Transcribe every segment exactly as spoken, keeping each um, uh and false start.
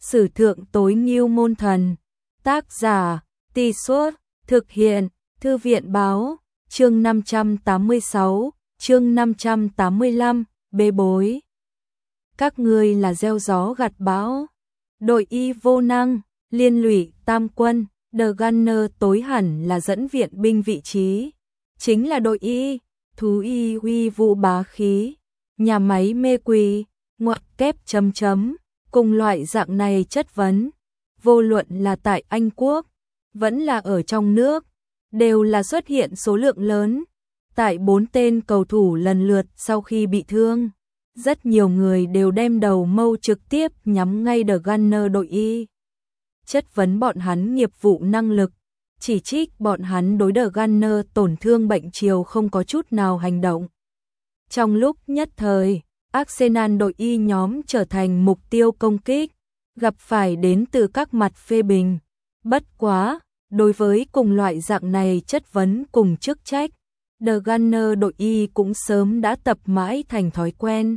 Sử thượng tối ngưu môn thần. Tác giả, Tì Suốt, thực hiện, Thư viện báo, chương năm trăm tám mươi sáu, chương năm trăm tám mươi lăm, bê bối. Các ngươi là gieo gió gặt bão. Đội y vô năng, liên lụy tam quân, The Gunner tối hẳn là dẫn viện binh vị trí. Chính là đội y, thú y uy vũ bá khí, nhà máy mê quỷ, ngoặc kép chấm chấm, cùng loại dạng này chất vấn. Vô luận là tại Anh Quốc, vẫn là ở trong nước, đều là xuất hiện số lượng lớn. Tại bốn tên cầu thủ lần lượt sau khi bị thương, rất nhiều người đều đem đầu mâu trực tiếp nhắm ngay The Gunner đội y. Chất vấn bọn hắn nghiệp vụ năng lực, chỉ trích bọn hắn đối The Gunner tổn thương bệnh chiều không có chút nào hành động. Trong lúc nhất thời, Arsenal đội y nhóm trở thành mục tiêu công kích, gặp phải đến từ các mặt phê bình. Bất quá, đối với cùng loại dạng này chất vấn cùng chức trách, The Gunner đội y cũng sớm đã tập mãi thành thói quen.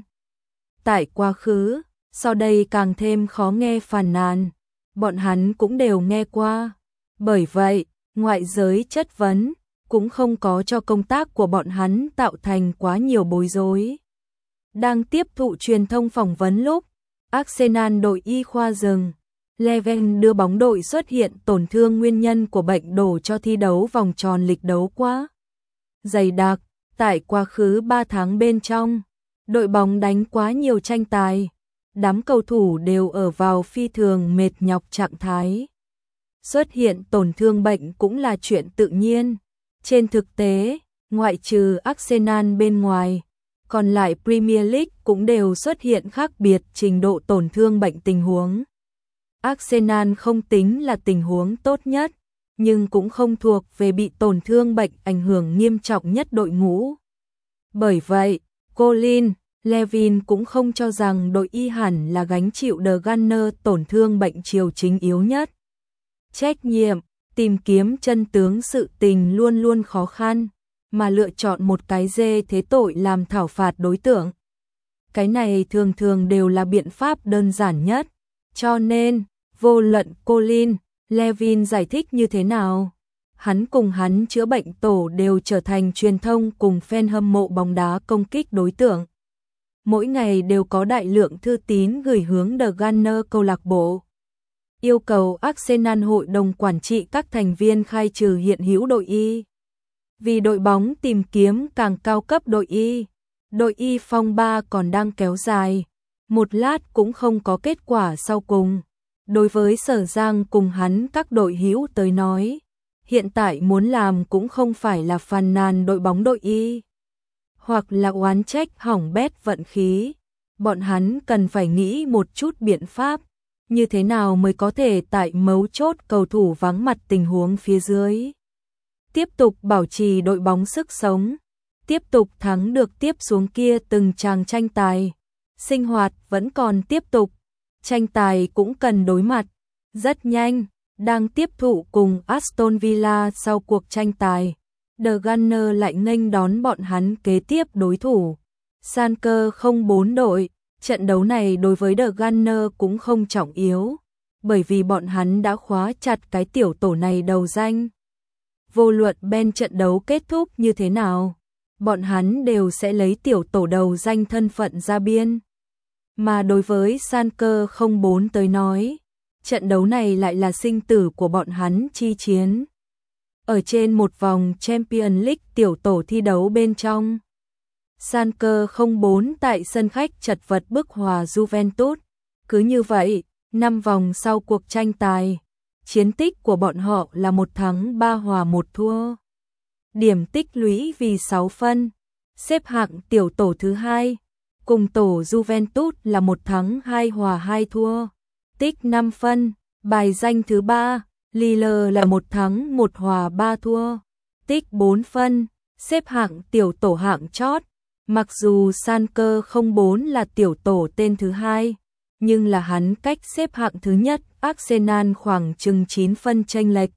Tại quá khứ, sau đây càng thêm khó nghe phàn nàn, bọn hắn cũng đều nghe qua. Bởi vậy, ngoại giới chất vấn cũng không có cho công tác của bọn hắn tạo thành quá nhiều bối rối. Đang tiếp thụ truyền thông phỏng vấn lúc, Arsenal đội y khoa rừng, Leven đưa bóng đội xuất hiện tổn thương nguyên nhân của bệnh đổ cho thi đấu vòng tròn lịch đấu quá dày đặc. Tại quá khứ ba tháng bên trong, đội bóng đánh quá nhiều tranh tài, đám cầu thủ đều ở vào phi thường mệt nhọc trạng thái. Xuất hiện tổn thương bệnh cũng là chuyện tự nhiên. Trên thực tế, ngoại trừ Arsenal bên ngoài, còn lại Premier League cũng đều xuất hiện khác biệt trình độ tổn thương bệnh tình huống. Arsenal không tính là tình huống tốt nhất, nhưng cũng không thuộc về bị tổn thương bệnh ảnh hưởng nghiêm trọng nhất đội ngũ. Bởi vậy, Colin Levin cũng không cho rằng đội y hẳn là gánh chịu The Gunner tổn thương bệnh chiều chính yếu nhất. Trách nhiệm, tìm kiếm chân tướng sự tình luôn luôn khó khăn, mà lựa chọn một cái dê thế tội làm thảo phạt đối tượng. Cái này thường thường đều là biện pháp đơn giản nhất, cho nên, vô luận Colin Levin giải thích như thế nào, hắn cùng hắn chữa bệnh tổ đều trở thành truyền thông cùng fan hâm mộ bóng đá công kích đối tượng. Mỗi ngày đều có đại lượng thư tín gửi hướng The Gunner câu lạc bộ, yêu cầu Arsenal hội đồng quản trị các thành viên khai trừ hiện hữu đội y. Vì đội bóng tìm kiếm càng cao cấp đội y, đội y phong ba còn đang kéo dài, một lát cũng không có kết quả sau cùng. Đối với Sở Giang cùng hắn các đội hữu tới nói, hiện tại muốn làm cũng không phải là phàn nàn đội bóng đội y, hoặc là oán trách hỏng bét vận khí. Bọn hắn cần phải nghĩ một chút biện pháp, như thế nào mới có thể tại mấu chốt cầu thủ vắng mặt tình huống phía dưới tiếp tục bảo trì đội bóng sức sống, tiếp tục thắng được tiếp xuống kia từng tràng tranh tài. Sinh hoạt vẫn còn tiếp tục, tranh tài cũng cần đối mặt. Rất nhanh, đang tiếp thụ cùng Aston Villa sau cuộc tranh tài, The Gunner lại nghênh đón bọn hắn kế tiếp đối thủ, Schalke không bốn đội. Trận đấu này đối với The Gunner cũng không trọng yếu, bởi vì bọn hắn đã khóa chặt cái tiểu tổ này đầu danh. Vô luận bên trận đấu kết thúc như thế nào, bọn hắn đều sẽ lấy tiểu tổ đầu danh thân phận ra biên. Mà đối với Schalke không bốn tới nói, trận đấu này lại là sinh tử của bọn hắn chi chiến. Ở trên một vòng Champions League tiểu tổ thi đấu bên trong, Schalke không bốn tại sân khách chật vật bức hòa Juventus. Cứ như vậy, năm vòng sau cuộc tranh tài, chiến tích của bọn họ là một thắng ba hòa một thua. Điểm tích lũy vì sáu phân, xếp hạng tiểu tổ thứ hai, cùng tổ Juventus là một thắng hai hòa hai thua, tích năm phân. Bài danh thứ ba, Lille là một thắng một hòa ba thua, tích bốn phân, xếp hạng tiểu tổ hạng chót. Mặc dù Schalke không bốn là tiểu tổ tên thứ hai, nhưng là hắn cách xếp hạng thứ nhất Arsenal khoảng chừng chín phân chênh lệch,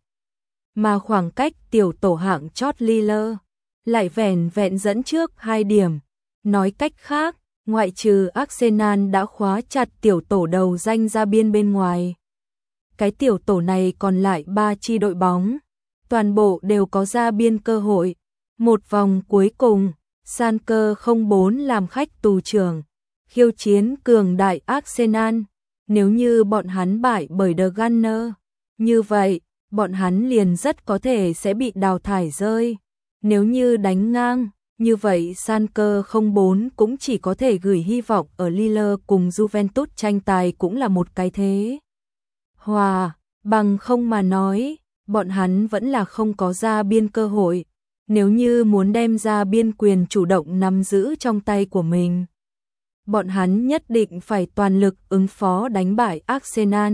mà khoảng cách tiểu tổ hạng chót Lille lại vẻn vẹn dẫn trước hai điểm. Nói cách khác, ngoại trừ Arsenal đã khóa chặt tiểu tổ đầu danh ra biên bên ngoài. Cái tiểu tổ này còn lại ba chi đội bóng, toàn bộ đều có ra biên cơ hội. Một vòng cuối cùng, Schalke không bốn làm khách tù trưởng, khiêu chiến cường đại Arsenal. Nếu như bọn hắn bại bởi The Gunners, như vậy, bọn hắn liền rất có thể sẽ bị đào thải rơi. Nếu như đánh ngang, như vậy Schalke không bốn cũng chỉ có thể gửi hy vọng ở Lille cùng Juventus tranh tài cũng là một cái thế. Hòa, bằng không mà nói, bọn hắn vẫn là không có ra biên cơ hội. Nếu như muốn đem ra biên quyền chủ động nắm giữ trong tay của mình, bọn hắn nhất định phải toàn lực ứng phó đánh bại Arsenal.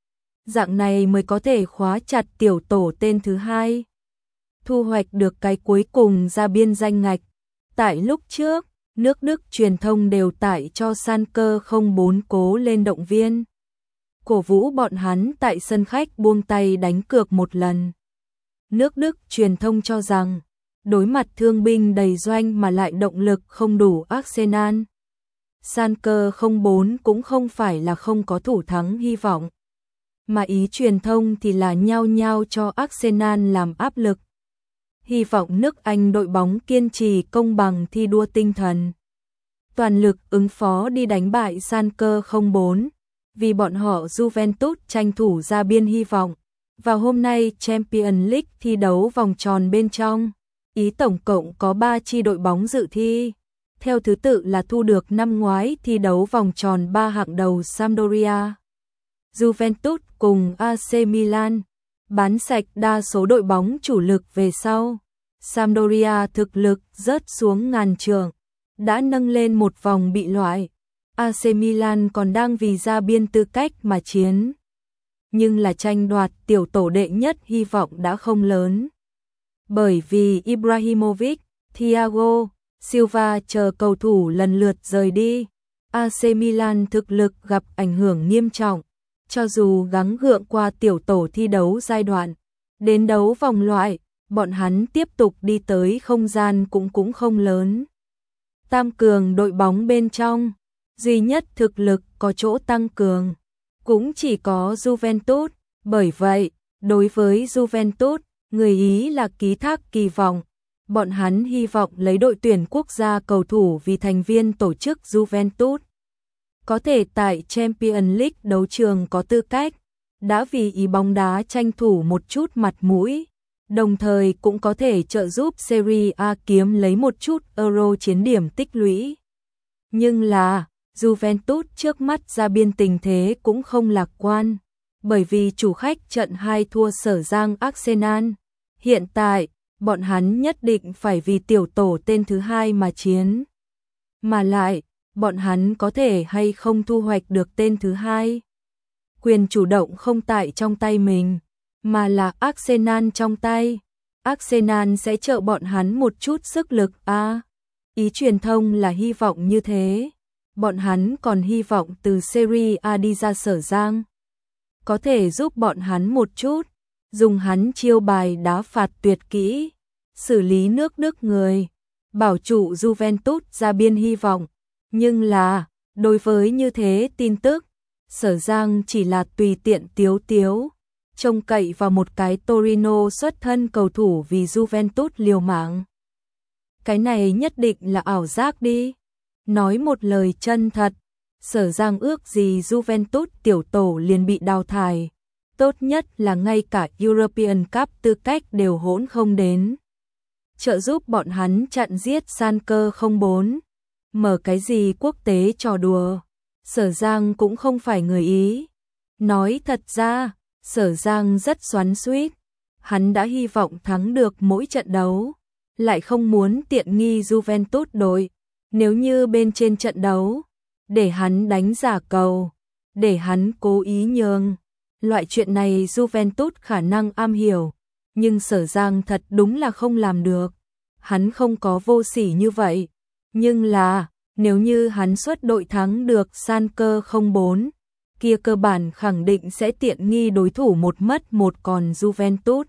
Dạng này mới có thể khóa chặt tiểu tổ tên thứ hai, thu hoạch được cái cuối cùng ra biên danh ngạch. Tại lúc trước, nước Đức truyền thông đều tải cho Schalke không bốn cố lên động viên, cổ vũ bọn hắn tại sân khách buông tay đánh cược một lần. Nước Đức truyền thông cho rằng, đối mặt thương binh đầy doanh mà lại động lực không đủ Arsenal, Schalke không bốn cũng không phải là không có thủ thắng hy vọng, mà ý truyền thông thì là nhao nhao cho Arsenal làm áp lực. Hy vọng nước Anh đội bóng kiên trì công bằng thi đua tinh thần, toàn lực ứng phó đi đánh bại Schalke không bốn, vì bọn họ Juventus tranh thủ ra biên hy vọng. Vào hôm nay Champions League thi đấu vòng tròn bên trong, ý tổng cộng có ba chi đội bóng dự thi, theo thứ tự là thu được năm ngoái thi đấu vòng tròn ba hạng đầu Sampdoria, Juventus cùng a xê Milan, bán sạch đa số đội bóng chủ lực về sau. Sampdoria thực lực rớt xuống ngàn trường, đã nâng lên một vòng bị loại. a xê Milan còn đang vì ra biên tư cách mà chiến, nhưng là tranh đoạt tiểu tổ đệ nhất hy vọng đã không lớn. Bởi vì Ibrahimovic, Thiago Silva chờ cầu thủ lần lượt rời đi, a xê Milan thực lực gặp ảnh hưởng nghiêm trọng. Cho dù gắng gượng qua tiểu tổ thi đấu giai đoạn, đến đấu vòng loại, bọn hắn tiếp tục đi tới không gian cũng cũng không lớn. Tam cường đội bóng bên trong, duy nhất thực lực có chỗ tăng cường, cũng chỉ có Juventus. Bởi vậy, đối với Juventus, người Ý là ký thác kỳ vọng. Bọn hắn hy vọng lấy đội tuyển quốc gia cầu thủ vì thành viên tổ chức Juventus, có thể tại Champions League đấu trường có tư cách, đã vì ý bóng đá tranh thủ một chút mặt mũi, đồng thời cũng có thể trợ giúp Serie A kiếm lấy một chút Euro chiến điểm tích lũy. Nhưng là, Juventus trước mắt ra biên tình thế cũng không lạc quan, bởi vì chủ khách trận hai thua Sở Giang Arsenal. Hiện tại, bọn hắn nhất định phải vì tiểu tổ tên thứ hai mà chiến. Mà lại, bọn hắn có thể hay không thu hoạch được tên thứ hai. Quyền chủ động không tại trong tay mình, mà là Arsenal trong tay. Arsenal sẽ trợ bọn hắn một chút sức lực a. À, ý truyền thông là hy vọng như thế. Bọn hắn còn hy vọng từ Serie A đi ra Sở Giang, có thể giúp bọn hắn một chút, dùng hắn chiêu bài đá phạt tuyệt kỹ, xử lý nước Đức người, bảo trụ Juventus ra biên hy vọng. Nhưng là, đối với như thế tin tức, Sở Giang chỉ là tùy tiện tiếu tiếu, trông cậy vào một cái Torino xuất thân cầu thủ vì Juventus liều mạng. Cái này nhất định là ảo giác đi. Nói một lời chân thật, Sở Giang ước gì Juventus tiểu tổ liền bị đào thải, tốt nhất là ngay cả European Cup tư cách đều hỗn không đến. Trợ giúp bọn hắn chặn giết Schalke không bốn, mở cái gì quốc tế trò đùa. Sở Giang cũng không phải người Ý. Nói thật ra, Sở Giang rất xoắn xuýt, hắn đã hy vọng thắng được mỗi trận đấu, lại không muốn tiện nghi Juventus đội. Nếu như bên trên trận đấu, để hắn đánh giả cầu, để hắn cố ý nhường, loại chuyện này Juventus khả năng am hiểu, nhưng Sở Giang thật đúng là không làm được. Hắn không có vô sỉ như vậy, nhưng là, nếu như hắn xuất đội thắng được Schalke không bốn, kia cơ bản khẳng định sẽ tiện nghi đối thủ một mất một còn Juventus.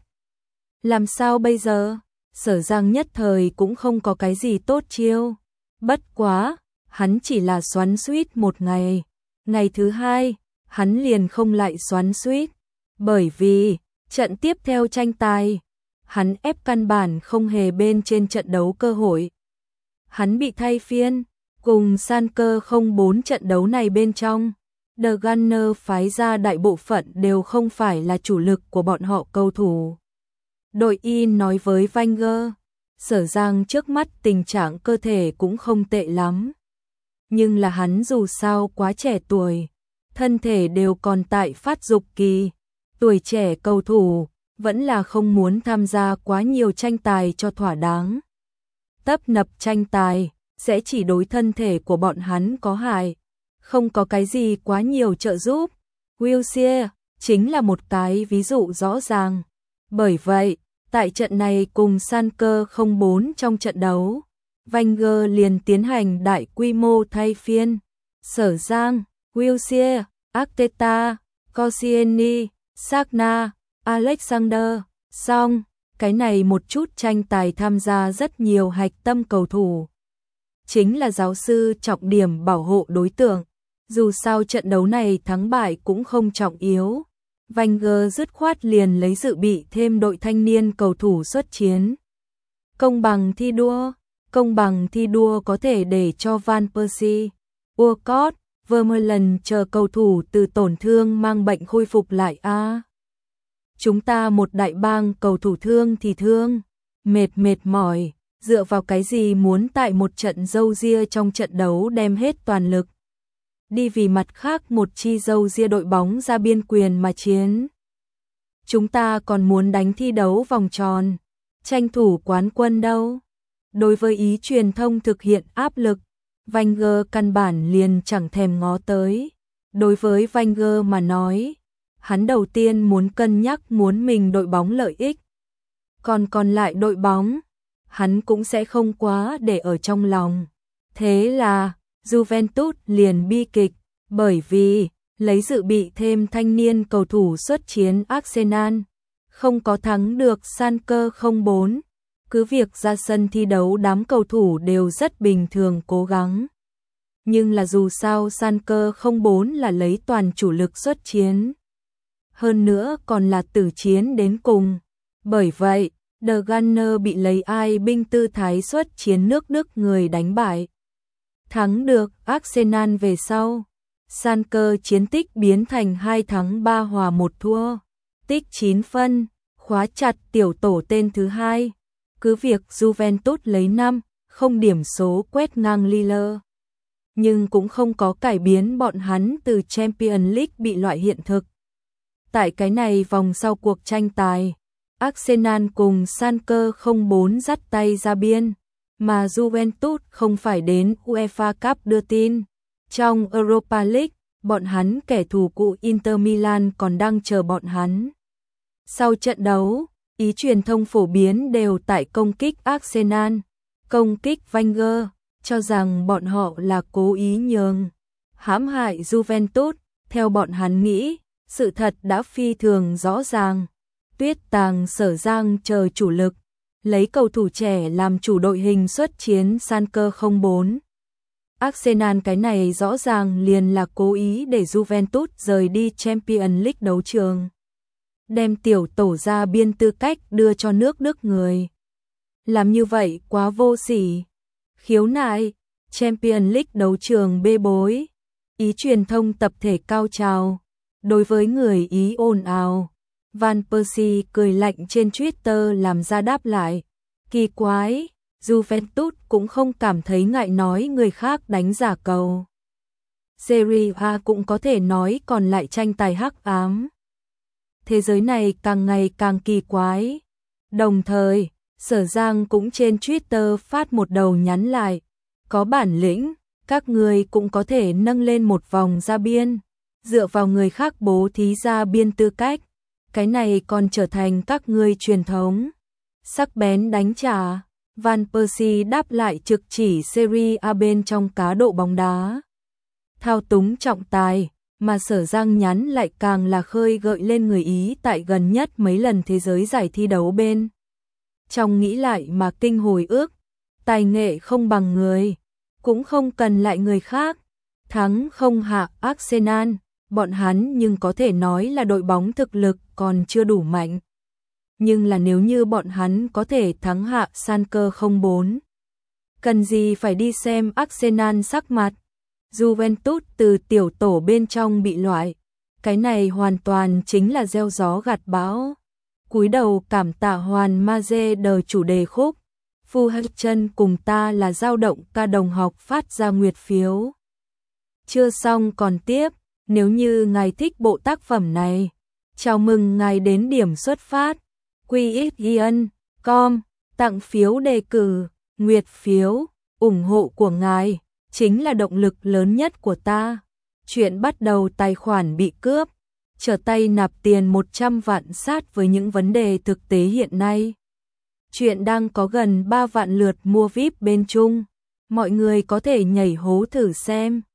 Làm sao bây giờ? Sở Giang nhất thời cũng không có cái gì tốt chiêu. Bất quá, hắn chỉ là xoắn xuýt một ngày. Ngày thứ hai, hắn liền không lại xoắn xuýt, bởi vì trận tiếp theo tranh tài, hắn ép căn bản không hề bên trên trận đấu cơ hội. Hắn bị thay phiên, cùng Sanker không bốn trận đấu này bên trong, The Gunner phái ra đại bộ phận đều không phải là chủ lực của bọn họ cầu thủ. Đội Y nói với Wenger, Sở Giang trước mắt tình trạng cơ thể cũng không tệ lắm. Nhưng là hắn dù sao quá trẻ tuổi, thân thể đều còn tại phát dục kỳ, tuổi trẻ cầu thủ vẫn là không muốn tham gia quá nhiều tranh tài cho thỏa đáng. Tấp nập tranh tài sẽ chỉ đối thân thể của bọn hắn có hại, không có cái gì quá nhiều trợ giúp. Wilshere chính là một cái ví dụ rõ ràng. Bởi vậy, tại trận này cùng Sanker không bốn trong trận đấu, Wenger liền tiến hành đại quy mô thay phiên. Sở Giang, Wilshere, Arteta, Koscielny, Sagna, Alexander, xong, cái này một chút tranh tài tham gia rất nhiều hạch tâm cầu thủ. Chính là giáo sư trọng điểm bảo hộ đối tượng, dù sao trận đấu này thắng bại cũng không trọng yếu. Wenger dứt khoát liền lấy dự bị thêm đội thanh niên cầu thủ xuất chiến. Công bằng thi đua, công bằng thi đua có thể để cho Van Persie, Walcott, Vermaelen chờ cầu thủ từ tổn thương mang bệnh khôi phục lại a. À, chúng ta một đại bang cầu thủ thương thì thương, mệt mệt mỏi, dựa vào cái gì muốn tại một trận râu ria trong trận đấu đem hết toàn lực đi vì mặt khác một chi râu ria đội bóng ra biên quyền mà chiến. Chúng ta còn muốn đánh thi đấu vòng tròn, tranh thủ quán quân đâu. Đối với ý truyền thông thực hiện áp lực, Wenger căn bản liền chẳng thèm ngó tới. Đối với Wenger mà nói, hắn đầu tiên muốn cân nhắc muốn mình đội bóng lợi ích. Còn còn lại đội bóng, hắn cũng sẽ không quá để ở trong lòng. Thế là, Juventus liền bi kịch, bởi vì lấy dự bị thêm thanh niên cầu thủ xuất chiến Arsenal, không có thắng được Sanker không bốn. Cứ việc ra sân thi đấu đám cầu thủ đều rất bình thường cố gắng. Nhưng là dù sao Sanker không bốn là lấy toàn chủ lực xuất chiến. Hơn nữa còn là tử chiến đến cùng. Bởi vậy, The Gunner bị lấy ai binh tư thái xuất chiến nước Đức người đánh bại. Thắng được Arsenal về sau, Sanker chiến tích biến thành hai thắng ba hòa một thua, tích chín phân, khóa chặt tiểu tổ tên thứ hai. Cứ việc Juventus lấy năm, không điểm số quét ngang Lille, nhưng cũng không có cải biến bọn hắn từ Champions League bị loại hiện thực. Tại cái này vòng sau cuộc tranh tài, Arsenal cùng Sanker không bốn dắt tay ra biên, mà Juventus không phải đến UEFA Cup đưa tin. Trong Europa League, bọn hắn kẻ thù cũ Inter Milan còn đang chờ bọn hắn. Sau trận đấu, ý truyền thông phổ biến đều tại công kích Arsenal, công kích Wenger, cho rằng bọn họ là cố ý nhường, hãm hại Juventus. Theo bọn hắn nghĩ, sự thật đã phi thường rõ ràng. Tuyết Tàng Sở Giang chờ chủ lực, lấy cầu thủ trẻ làm chủ đội hình xuất chiến Sanker không bốn. Arsenal cái này rõ ràng liền là cố ý để Juventus rời đi Champions League đấu trường, đem tiểu tổ ra biên tư cách đưa cho nước Đức người. Làm như vậy quá vô sỉ. Khiếu nại, Champions League đấu trường bê bối. Ý truyền thông tập thể cao trào. Đối với người Ý ồn ào, Van Persie cười lạnh trên Twitter làm ra đáp lại. Kỳ quái, Juventus cũng không cảm thấy ngại nói người khác đánh giả cầu. Serie A cũng có thể nói còn lại tranh tài hắc ám. Thế giới này càng ngày càng kỳ quái. Đồng thời, Sở Giang cũng trên Twitter phát một đầu nhắn lại. Có bản lĩnh, các người cũng có thể nâng lên một vòng ra biên. Dựa vào người khác bố thí ra biên tư cách. Cái này còn trở thành các ngươi truyền thống. Sắc bén đánh trả. Van Persie đáp lại trực chỉ Serie A bên trong cá độ bóng đá. Thao túng trọng tài, mà Sở Giang nhắn lại càng là khơi gợi lên người Ý tại gần nhất mấy lần thế giới giải thi đấu bên. Trong nghĩ lại mà kinh hồi ước, tài nghệ không bằng người. cũng không cần lại người khác. Thắng không hạ Arsenal, bọn hắn nhưng có thể nói là đội bóng thực lực còn chưa đủ mạnh. Nhưng là nếu như bọn hắn có thể thắng hạ Schalke không bốn, cần gì phải đi xem Arsenal sắc mặt. Juventus từ tiểu tổ bên trong bị loại, cái này hoàn toàn chính là gieo gió gặt bão. Cúi đầu cảm tạ Hoàn Maze đời chủ đề khúc Phu Hắc Chân cùng ta là dao động ca đồng học phát ra nguyệt phiếu. Chưa xong còn tiếp, nếu như ngài thích bộ tác phẩm này, chào mừng ngài đến điểm xuất phát quy ích ion chấm com tặng phiếu đề cử, nguyệt phiếu, ủng hộ của ngài chính là động lực lớn nhất của ta. Chuyện bắt đầu tài khoản bị cướp, trở tay nạp tiền một trăm vạn sát với những vấn đề thực tế hiện nay. Chuyện đang có gần ba vạn lượt mua vi ai pi bên Trung, mọi người có thể nhảy hố thử xem.